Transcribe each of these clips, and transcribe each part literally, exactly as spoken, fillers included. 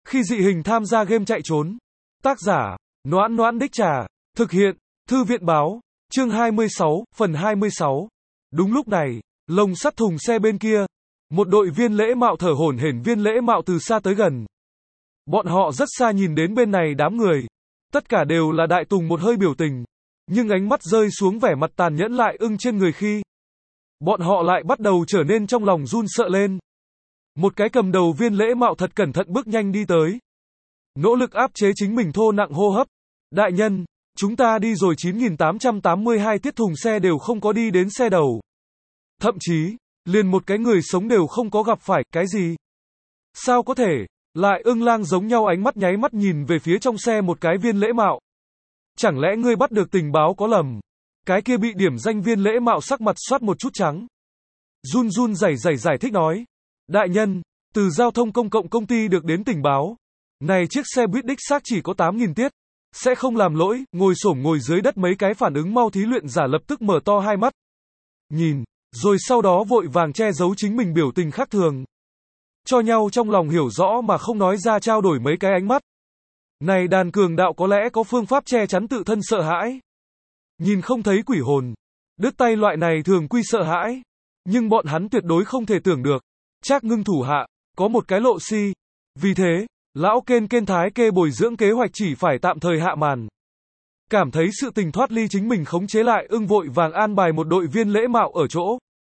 Khi dị hình tham gia game chạy trốn. Tác giả, Noãn Noãn Đích Trà. Thực hiện, Thư viện Báo. Chương hai mươi sáu, phần hai mươi sáu. Đúng lúc này, lồng sắt thùng xe bên kia, một đội viên lễ mạo thở hổn hển viên lễ mạo từ xa tới gần. Bọn họ rất xa nhìn đến bên này đám người. Tất cả đều là đại tùng một hơi biểu tình. Nhưng ánh mắt rơi xuống vẻ mặt tàn nhẫn lại ưng trên người khi bọn họ lại bắt đầu trở nên trong lòng run sợ lên. Một cái cầm đầu viên lễ mạo thật cẩn thận bước nhanh đi tới. Nỗ lực áp chế chính mình thô nặng hô hấp. Đại nhân, chúng ta đi rồi chín nghìn tám trăm tám mươi hai tiết thùng xe đều không có đi đến xe đầu. Thậm chí, liền một cái người sống đều không có gặp phải, cái gì? Sao có thể? Lại ưng lang giống nhau ánh mắt nháy mắt nhìn về phía trong xe một cái viên lễ mạo. Chẳng lẽ ngươi bắt được tình báo có lầm? Cái kia bị điểm danh viên lễ mạo sắc mặt xoát một chút trắng. Run run rẩy rẩy giải thích nói. Đại nhân, từ giao thông công cộng công ty được đến tình báo. Này chiếc xe buýt đích xác chỉ có tám nghìn tiết. Sẽ không làm lỗi, ngồi xổm ngồi dưới đất mấy cái phản ứng mau thí luyện giả lập tức mở to hai mắt. Nhìn, rồi sau đó vội vàng che giấu chính mình biểu tình khác thường. Cho nhau trong lòng hiểu rõ mà không nói ra trao đổi mấy cái ánh mắt. Này đàn cường đạo có lẽ có phương pháp che chắn tự thân sợ hãi. Nhìn không thấy quỷ hồn. Đứt tay loại này thường quy sợ hãi. Nhưng bọn hắn tuyệt đối không thể tưởng được. Trác Ngưng thủ hạ, có một cái lộ si. Vì thế, lão kên kên thái kê bồi dưỡng kế hoạch chỉ phải tạm thời hạ màn. Cảm thấy sự tình thoát ly chính mình khống chế lại ưng vội vàng an bài một đội viên lễ mạo ở chỗ.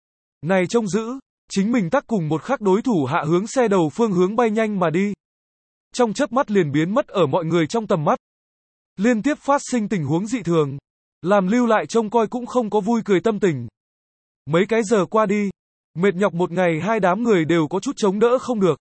Này trông giữ, chính mình tắc cùng một khắc đối thủ hạ hướng xe đầu phương hướng bay nhanh mà đi. Trong chớp mắt liền biến mất ở mọi người trong tầm mắt. Liên tiếp phát sinh tình huống dị thường. Làm lưu lại trông coi cũng không có vui cười tâm tình. Mấy cái giờ qua đi. Mệt nhọc một ngày hai đám người đều có chút chống đỡ không được.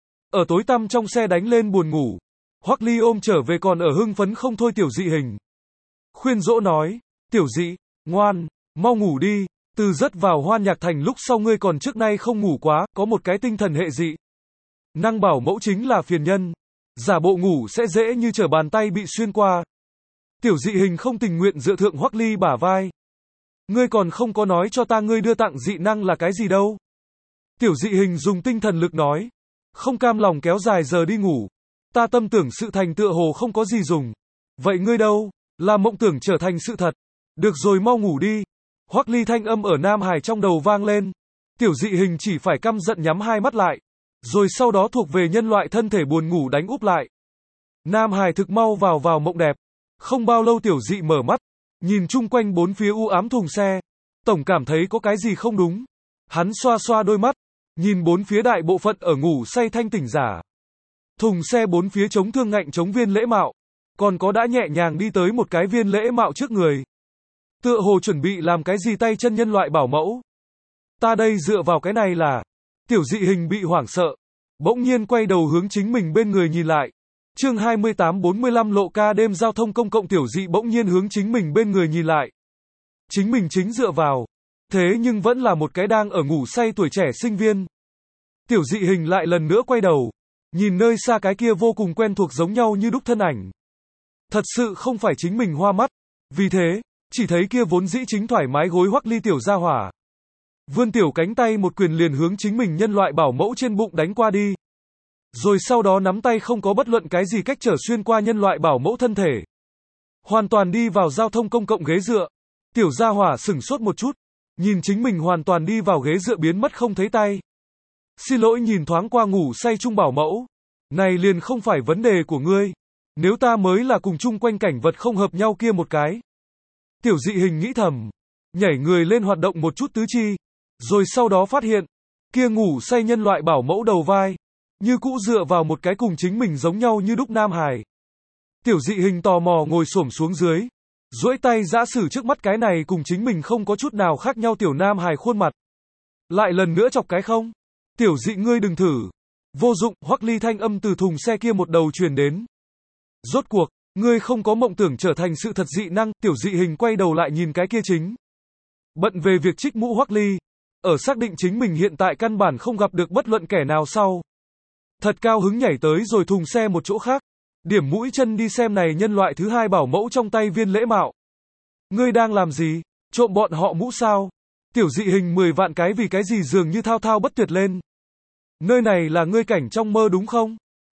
Ở tối tăm trong xe đánh lên buồn ngủ. Hoắc Ly ôm trở về còn ở hưng phấn không thôi tiểu dị hình. Khuyên dỗ nói. Tiểu dị, ngoan, mau ngủ đi. Từ rất vào Hoan Nhạc Thành lúc sau ngươi còn trước nay không ngủ quá, có một cái tinh thần hệ dị. Năng bảo mẫu chính là phiền nhân. Giả bộ ngủ sẽ dễ như trở bàn tay bị xuyên qua. Tiểu dị hình không tình nguyện dựa thượng Hoắc Ly bả vai. Ngươi còn không có nói cho ta ngươi đưa tặng dị năng là cái gì đâu. Tiểu dị hình dùng tinh thần lực nói. Không cam lòng kéo dài giờ đi ngủ. Ta tâm tưởng sự thành tựa hồ không có gì dùng. Vậy ngươi đâu? Là mộng tưởng trở thành sự thật. Được rồi mau ngủ đi. Hoắc Ly thanh âm ở Nam Hải trong đầu vang lên. Tiểu dị hình chỉ phải căm giận nhắm hai mắt lại. Rồi sau đó thuộc về nhân loại thân thể buồn ngủ đánh úp lại. Nam Hải thực mau vào vào mộng đẹp. Không bao lâu tiểu dị mở mắt. Nhìn chung quanh bốn phía u ám thùng xe. Tổng cảm thấy có cái gì không đúng. Hắn xoa xoa đôi mắt. Nhìn bốn phía đại bộ phận ở ngủ say thanh tỉnh giả. Thùng xe bốn phía chống thương ngạnh chống viên lễ mạo. Còn có đã nhẹ nhàng đi tới một cái viên lễ mạo trước người. Tựa hồ chuẩn bị làm cái gì tay chân nhân loại bảo mẫu. Ta đây dựa vào cái này là. Tiểu dị hình bị hoảng sợ. Bỗng nhiên quay đầu hướng chính mình bên người nhìn lại. Chương hai mươi tám bốn mươi lăm lộ ca đêm giao thông công cộng tiểu dị bỗng nhiên hướng chính mình bên người nhìn lại. Chính mình chính dựa vào. Thế nhưng vẫn là một cái đang ở ngủ say tuổi trẻ sinh viên. Tiểu dị hình lại lần nữa quay đầu. Nhìn nơi xa cái kia vô cùng quen thuộc giống nhau như đúc thân ảnh. Thật sự không phải chính mình hoa mắt. Vì thế, chỉ thấy kia vốn dĩ chính thoải mái gối Hoắc Ly tiểu gia hỏa. Vươn tiểu cánh tay một quyền liền hướng chính mình nhân loại bảo mẫu trên bụng đánh qua đi. Rồi sau đó nắm tay không có bất luận cái gì cách trở xuyên qua nhân loại bảo mẫu thân thể. Hoàn toàn đi vào giao thông công cộng ghế dựa. Tiểu gia hỏa sửng sốt một chút. Nhìn chính mình hoàn toàn đi vào ghế dựa biến mất không thấy tay. Xin lỗi nhìn thoáng qua ngủ say chung bảo mẫu. Này liền không phải vấn đề của ngươi. Nếu ta mới là cùng chung quanh cảnh vật không hợp nhau kia một cái. Tiểu dị hình nghĩ thầm. Nhảy người lên hoạt động một chút tứ chi. Rồi sau đó phát hiện. Kia ngủ say nhân loại bảo mẫu đầu vai. Như cũ dựa vào một cái cùng chính mình giống nhau như đúc Nam Hải. Tiểu dị hình tò mò ngồi xổm xuống dưới. Duỗi tay giã sử trước mắt cái này cùng chính mình không có chút nào khác nhau tiểu Nam Hải khuôn mặt. Lại lần nữa chọc cái không? Tiểu dị ngươi đừng thử. Vô dụng, Hoắc Ly thanh âm từ thùng xe kia một đầu truyền đến. Rốt cuộc, ngươi không có mộng tưởng trở thành sự thật dị năng, tiểu dị hình quay đầu lại nhìn cái kia chính. Bận về việc trích mũ Hoắc Ly. Ở xác định chính mình hiện tại căn bản không gặp được bất luận kẻ nào sau. Thật cao hứng nhảy tới rồi thùng xe một chỗ khác. Điểm mũi chân đi xem này nhân loại thứ hai bảo mẫu trong tay viên lễ mạo. Ngươi đang làm gì? Trộm bọn họ mũ sao? Tiểu dị hình mười vạn cái vì cái gì dường như thao thao bất tuyệt lên. Nơi này là ngươi cảnh trong mơ đúng không?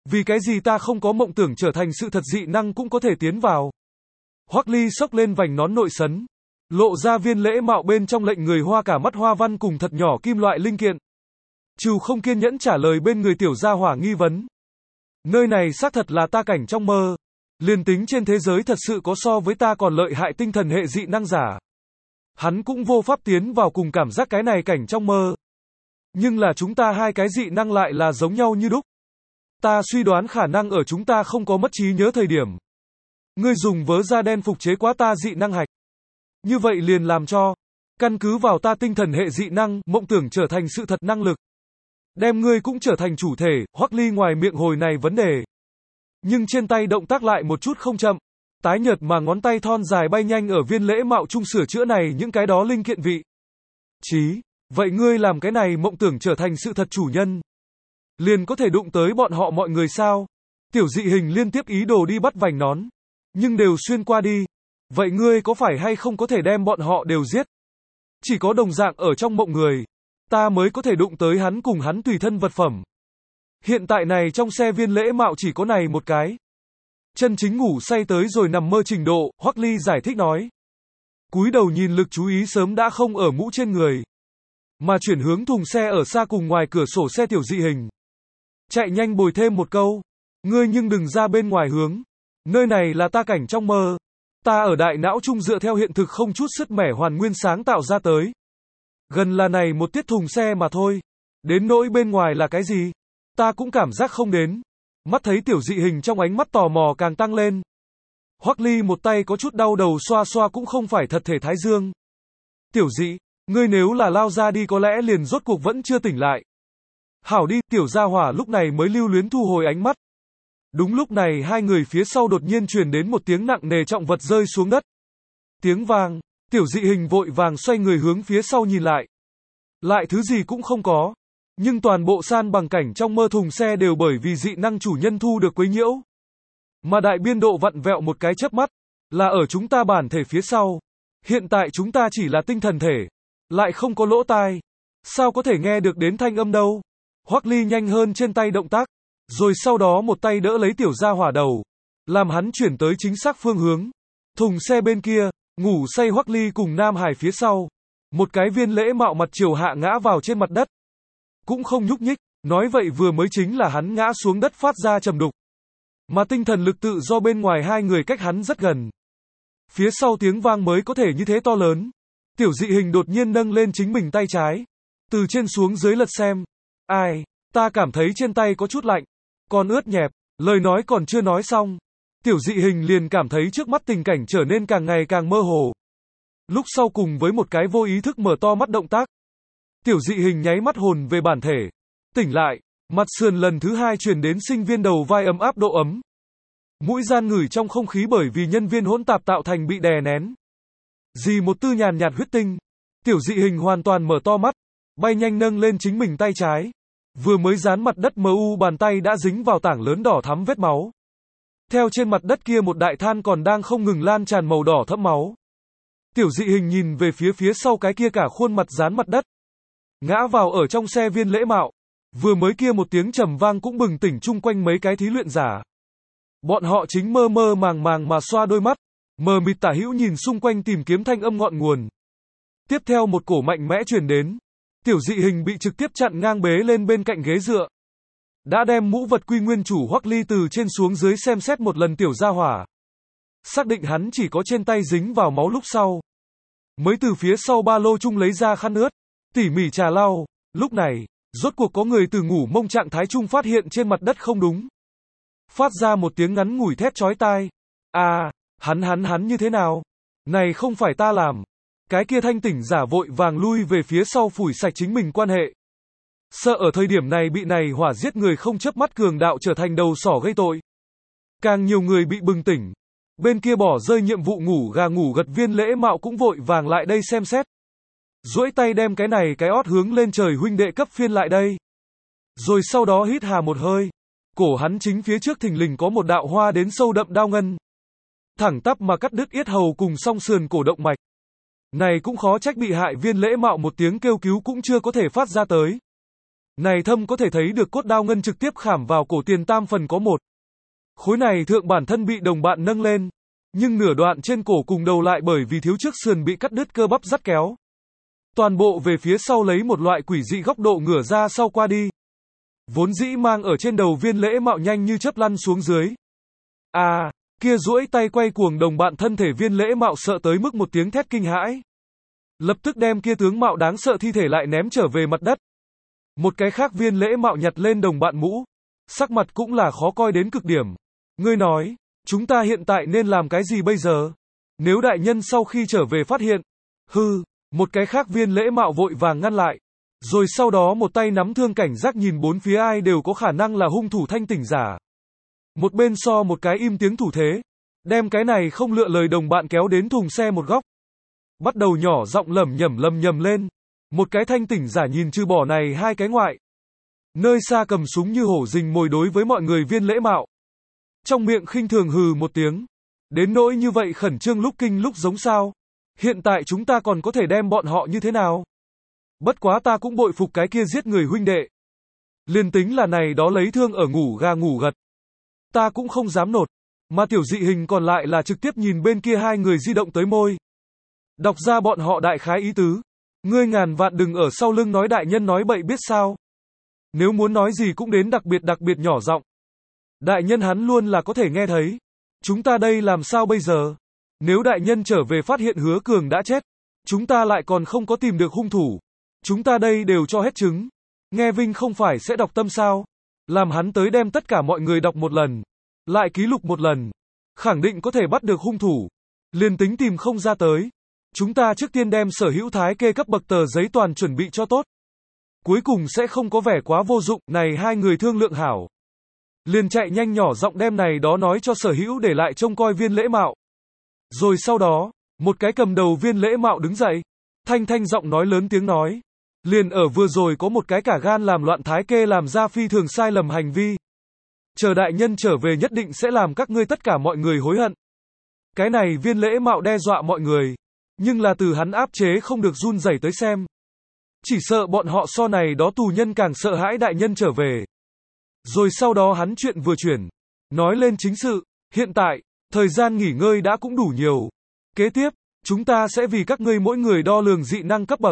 Vì cái gì ta không có mộng tưởng trở thành sự thật dị năng cũng có thể tiến vào. Hoắc Ly xốc lên vành nón nội sấn, lộ ra viên lễ mạo bên trong lệnh người hoa cả mắt hoa văn cùng thật nhỏ kim loại linh kiện. Trừ không kiên nhẫn trả lời bên người tiểu gia hỏa nghi vấn. Nơi này xác thật là ta cảnh trong mơ. Liền tính trên thế giới thật sự có so với ta còn lợi hại tinh thần hệ dị năng giả. Hắn cũng vô pháp tiến vào cùng cảm giác cái này cảnh trong mơ. Nhưng là chúng ta hai cái dị năng lại là giống nhau như đúc. Ta suy đoán khả năng ở chúng ta không có mất trí nhớ thời điểm. Ngươi dùng vớ da đen phục chế quá ta dị năng hạch. Như vậy liền làm cho, căn cứ vào ta tinh thần hệ dị năng, mộng tưởng trở thành sự thật năng lực. Đem ngươi cũng trở thành chủ thể, Hoắc Ly ngoài miệng hồi này vấn đề. Nhưng trên tay động tác lại một chút không chậm. Tái nhợt mà ngón tay thon dài bay nhanh ở viên lễ mạo chung sửa chữa này những cái đó linh kiện vị. Chí, vậy ngươi làm cái này mộng tưởng trở thành sự thật chủ nhân. Liền có thể đụng tới bọn họ mọi người sao? Tiểu dị hình liên tiếp ý đồ đi bắt vành nón. Nhưng đều xuyên qua đi. Vậy ngươi có phải hay không có thể đem bọn họ đều giết? Chỉ có đồng dạng ở trong mộng người. Ta mới có thể đụng tới hắn cùng hắn tùy thân vật phẩm. Hiện tại này trong xe viên lễ mạo chỉ có này một cái. Chân chính ngủ say tới rồi nằm mơ trình độ, Hoắc Ly giải thích nói. Cúi đầu nhìn lực chú ý sớm đã không ở mũ trên người. Mà chuyển hướng thùng xe ở xa cùng ngoài cửa sổ xe tiểu dị hình. Chạy nhanh bồi thêm một câu. Ngươi nhưng đừng ra bên ngoài hướng. Nơi này là ta cảnh trong mơ. Ta ở đại não chung dựa theo hiện thực không chút sứt mẻ hoàn nguyên sáng tạo ra tới. Gần là này một tiết thùng xe mà thôi. Đến nỗi bên ngoài là cái gì? Ta cũng cảm giác không đến. Mắt thấy tiểu dị hình trong ánh mắt tò mò càng tăng lên. Hoắc Ly một tay có chút đau đầu xoa xoa cũng không phải thật thể thái dương. Tiểu dị, ngươi nếu là lao ra đi có lẽ liền rốt cuộc vẫn chưa tỉnh lại. Hảo đi, tiểu gia hỏa lúc này mới lưu luyến thu hồi ánh mắt. Đúng lúc này hai người phía sau đột nhiên truyền đến một tiếng nặng nề trọng vật rơi xuống đất. Tiếng vang, tiểu dị hình vội vàng xoay người hướng phía sau nhìn lại. Lại thứ gì cũng không có. Nhưng toàn bộ san bằng cảnh trong mơ thùng xe đều bởi vì dị năng chủ nhân thu được quấy nhiễu. Mà đại biên độ vặn vẹo một cái chớp mắt, là ở chúng ta bản thể phía sau. Hiện tại chúng ta chỉ là tinh thần thể, lại không có lỗ tai. Sao có thể nghe được đến thanh âm đâu? Hoắc Ly nhanh hơn trên tay động tác, rồi sau đó một tay đỡ lấy tiểu gia hỏa đầu, làm hắn chuyển tới chính xác phương hướng. Thùng xe bên kia, ngủ say Hoắc Ly cùng Nam Hải phía sau. Một cái viên lễ mạo mặt chiều hạ ngã vào trên mặt đất. Cũng không nhúc nhích, nói vậy vừa mới chính là hắn ngã xuống đất phát ra trầm đục. Mà tinh thần lực tự do bên ngoài hai người cách hắn rất gần. Phía sau tiếng vang mới có thể như thế to lớn. Tiểu dị hình đột nhiên nâng lên chính mình tay trái. Từ trên xuống dưới lật xem. Ai, ta cảm thấy trên tay có chút lạnh. Còn ướt nhẹp, lời nói còn chưa nói xong. Tiểu dị hình liền cảm thấy trước mắt tình cảnh trở nên càng ngày càng mơ hồ. Lúc sau cùng với một cái vô ý thức mở to mắt động tác. Tiểu dị hình nháy mắt hồn về bản thể. Tỉnh lại, mặt sườn lần thứ hai truyền đến sinh viên đầu vai ấm áp độ ấm. Mũi gian ngửi trong không khí bởi vì nhân viên hỗn tạp tạo thành bị đè nén. Dì một tư nhàn nhạt huyết tinh. Tiểu dị hình hoàn toàn mở to mắt, bay nhanh nâng lên chính mình tay trái. Vừa mới dán mặt đất mờ u bàn tay đã dính vào tảng lớn đỏ thắm vết máu. Theo trên mặt đất kia một đại than còn đang không ngừng lan tràn màu đỏ thẫm máu. Tiểu dị hình nhìn về phía phía sau cái kia cả khuôn mặt dán mặt đất. Ngã vào ở trong xe viên lễ mạo. Vừa mới kia một tiếng trầm vang cũng bừng tỉnh chung quanh mấy cái thí luyện giả. Bọn họ chính mơ mơ màng màng mà xoa đôi mắt, mờ mịt tả hữu nhìn xung quanh tìm kiếm thanh âm ngọn nguồn. Tiếp theo một cổ mạnh mẽ truyền đến. Tiểu dị hình bị trực tiếp chặn ngang bế lên bên cạnh ghế dựa. Đã đem mũ vật quy nguyên chủ Hoắc Ly từ trên xuống dưới xem xét một lần tiểu gia hỏa. Xác định hắn chỉ có trên tay dính vào máu lúc sau. Mới từ phía sau ba lô chung lấy ra khăn ướt, tỉ mỉ trà lau. Lúc này, rốt cuộc có người từ ngủ mông trạng thái chung phát hiện trên mặt đất không đúng. Phát ra một tiếng ngắn ngủi thét chói tai. À, hắn hắn hắn như thế nào? Này không phải ta làm. Cái kia thanh tỉnh giả vội vàng lui về phía sau phủi sạch chính mình quan hệ. Sợ ở thời điểm này bị này hỏa giết người không chớp mắt cường đạo trở thành đầu sỏ gây tội. Càng nhiều người bị bừng tỉnh. Bên kia bỏ rơi nhiệm vụ ngủ gà ngủ gật viên lễ mạo cũng vội vàng lại đây xem xét. Duỗi tay đem cái này cái ót hướng lên trời huynh đệ cấp phiên lại đây. Rồi sau đó hít hà một hơi. Cổ hắn chính phía trước thình lình có một đạo hoa đến sâu đậm đao ngân. Thẳng tắp mà cắt đứt yết hầu cùng song sườn cổ động mạch. Này cũng khó trách bị hại viên lễ mạo một tiếng kêu cứu cũng chưa có thể phát ra tới. Này thâm có thể thấy được cốt đao ngân trực tiếp khảm vào cổ tiền tam phần có một. Khối này thượng bản thân bị đồng bạn nâng lên, nhưng nửa đoạn trên cổ cùng đầu lại bởi vì thiếu trước sườn bị cắt đứt cơ bắp dắt kéo. Toàn bộ về phía sau lấy một loại quỷ dị góc độ ngửa ra sau qua đi. Vốn dĩ mang ở trên đầu viên lễ mạo nhanh như chớp lăn xuống dưới. À, kia duỗi tay quay cuồng đồng bạn thân thể viên lễ mạo sợ tới mức một tiếng thét kinh hãi. Lập tức đem kia tướng mạo đáng sợ thi thể lại ném trở về mặt đất. Một cái khác viên lễ mạo nhặt lên đồng bạn mũ. Sắc mặt cũng là khó coi đến cực điểm. Ngươi nói, chúng ta hiện tại nên làm cái gì bây giờ? Nếu đại nhân sau khi trở về phát hiện. Hư, một cái khác viên lễ mạo vội vàng ngăn lại. Rồi sau đó một tay nắm thương cảnh giác nhìn bốn phía ai đều có khả năng là hung thủ thanh tỉnh giả. Một bên so một cái im tiếng thủ thế. Đem cái này không lựa lời đồng bạn kéo đến thùng xe một góc. Bắt đầu nhỏ giọng lẩm nhẩm lầm nhầm lên. Một cái thanh tỉnh giả nhìn trừ bỏ này hai cái ngoại. Nơi xa cầm súng như hổ rình mồi đối với mọi người viên lễ mạo. Trong miệng khinh thường hừ một tiếng. Đến nỗi như vậy khẩn trương lúc kinh lúc giống sao. Hiện tại chúng ta còn có thể đem bọn họ như thế nào? Bất quá ta cũng bội phục cái kia giết người huynh đệ. Liên tính là này đó lấy thương ở ngủ gà ngủ gật. Ta cũng không dám nột. Mà tiểu dị hình còn lại là trực tiếp nhìn bên kia hai người di động tới môi. Đọc ra bọn họ đại khái ý tứ. Ngươi ngàn vạn đừng ở sau lưng nói đại nhân nói bậy biết sao. Nếu muốn nói gì cũng đến đặc biệt đặc biệt nhỏ giọng. Đại nhân hắn luôn là có thể nghe thấy. Chúng ta đây làm sao bây giờ? Nếu đại nhân trở về phát hiện Hứa Cường đã chết, chúng ta lại còn không có tìm được hung thủ. Chúng ta đây đều cho hết chứng. Nghe Vinh không phải sẽ đọc tâm sao? Làm hắn tới đem tất cả mọi người đọc một lần. Lại ký lục một lần. Khẳng định có thể bắt được hung thủ. Liền tính tìm không ra tới. Chúng ta trước tiên đem sở hữu thái kê cấp bậc tờ giấy toàn chuẩn bị cho tốt. Cuối cùng sẽ không có vẻ quá vô dụng. Này hai người thương lượng hảo. Liền chạy nhanh nhỏ giọng đem này đó nói cho sở hữu để lại trông coi viên lễ mạo. Rồi sau đó, một cái cầm đầu viên lễ mạo đứng dậy. Thanh thanh giọng nói lớn tiếng nói. Liền ở vừa rồi có một cái cả gan làm loạn thái kê làm ra phi thường sai lầm hành vi. Chờ đại nhân trở về nhất định sẽ làm các ngươi tất cả mọi người hối hận. Cái này viên lễ mạo đe dọa mọi người. Nhưng là từ hắn áp chế không được run rẩy tới xem. Chỉ sợ bọn họ so này đó tù nhân càng sợ hãi đại nhân trở về. Rồi sau đó hắn chuyện vừa chuyển. Nói lên chính sự. Hiện tại, thời gian nghỉ ngơi đã cũng đủ nhiều. Kế tiếp, chúng ta sẽ vì các ngươi mỗi người đo lường dị năng cấp bậc.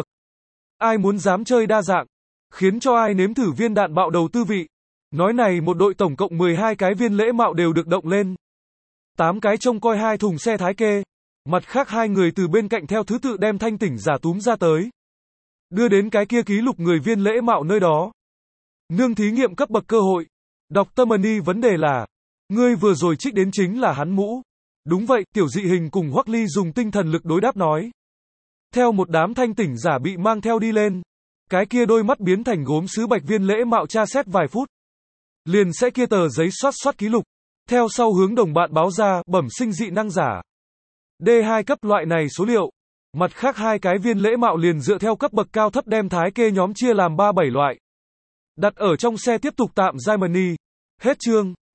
Ai muốn dám chơi đa dạng. Khiến cho ai nếm thử viên đạn bạo đầu tư vị. Nói này một đội tổng cộng mười hai cái viên lễ mạo đều được động lên. tám cái trông coi hai thùng xe thái kê. Mặt khác hai người từ bên cạnh theo thứ tự đem thanh tỉnh giả túm ra tới. Đưa đến cái kia ký lục người viên lễ mạo nơi đó. Nương thí nghiệm cấp bậc cơ hội. Doctor Money vấn đề là. Ngươi vừa rồi trích đến chính là hắn mũ. Đúng vậy, tiểu dị hình cùng Hoắc Ly dùng tinh thần lực đối đáp nói. Theo một đám thanh tỉnh giả bị mang theo đi lên. Cái kia đôi mắt biến thành gốm sứ bạch viên lễ mạo tra xét vài phút. Liền sẽ kia tờ giấy soát soát ký lục. Theo sau hướng đồng bạn báo ra, bẩm sinh dị năng giả. D hai cấp loại này số liệu. Mặt khác hai cái viên lễ mạo liền dựa theo cấp bậc cao thấp đem thái kê nhóm chia làm ba bảy loại. Đặt ở trong xe tiếp tục tạm giai money. Hết chương.